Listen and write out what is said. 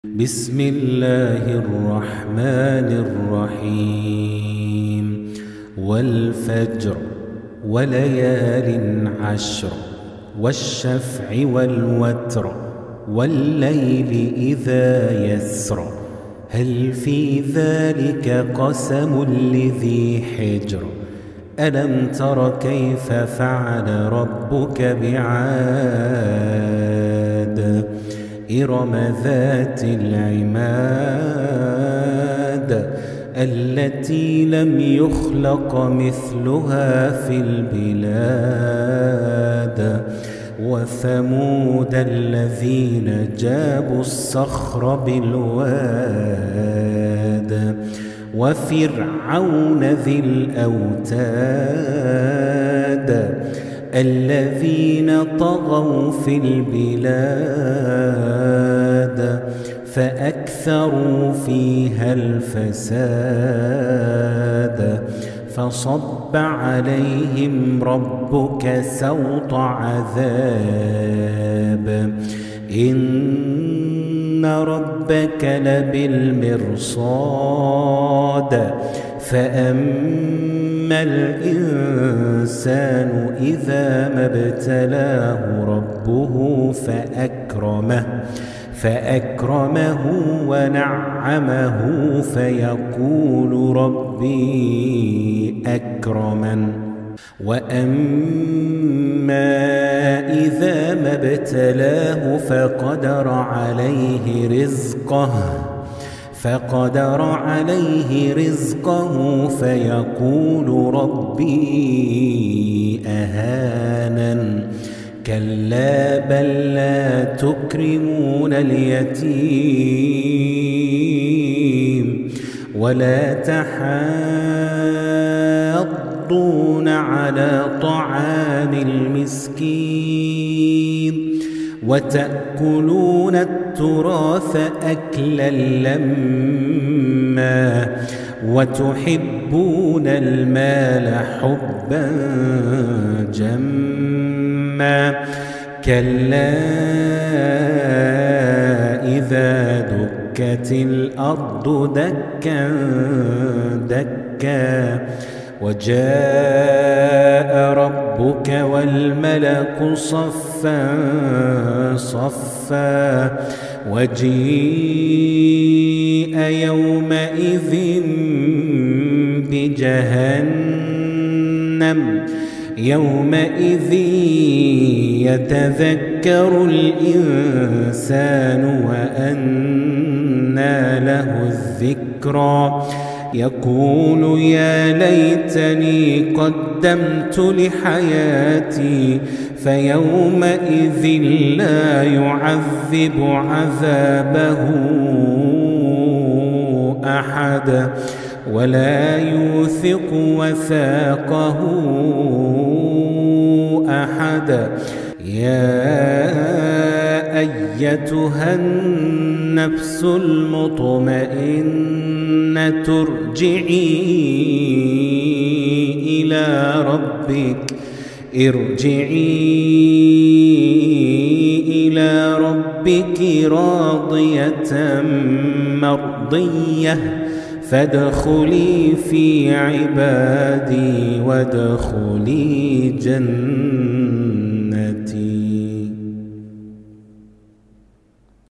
بسم الله الرحمن الرحيم والفجر وليال عشر والشفع والوتر والليل إذا يسر هل في ذلك قسم لذي حجر ألم تر كيف فعل ربك بعاد إرم ذات العماد التي لم يخلق مثلها في البلاد وثمود الذين جابوا الصخر بالواد وفرعون ذي الأوتاد الذين طغوا في البلاد فأكثروا فيها الفساد فصب عليهم ربك سوط عذاب إن ربك لبالمرصاد فأما الإنسان إذا ما ابتلاه ربه فأكرمه ونعمه فيقول ربي أكرمن وأما إذا ما ابتلاه فقدر عليه رزقه فيقول ربي أهانن كلا بل لا تكرمون اليتيم ولا تحاضون على طعام المسكين وتأكلون التراث أكلا لما وتحبون المال حبا جما كلا إذا دكت الأرض دكا دكا وجاء ربك والملك صفا صفا وجيء يومئذ بجهنم يومئذ يتذكر الإنسان وأنى له الذكرى يقول يا ليتني قدمت لحياتي فيومئذ لا يعذب عذابه أحد ولا يوثق وثاقه أحد يا أيتها النفس المطمئنة ارجعي إلى ربك راضية مرضية فادخلي في عبادي وادخلي جنتي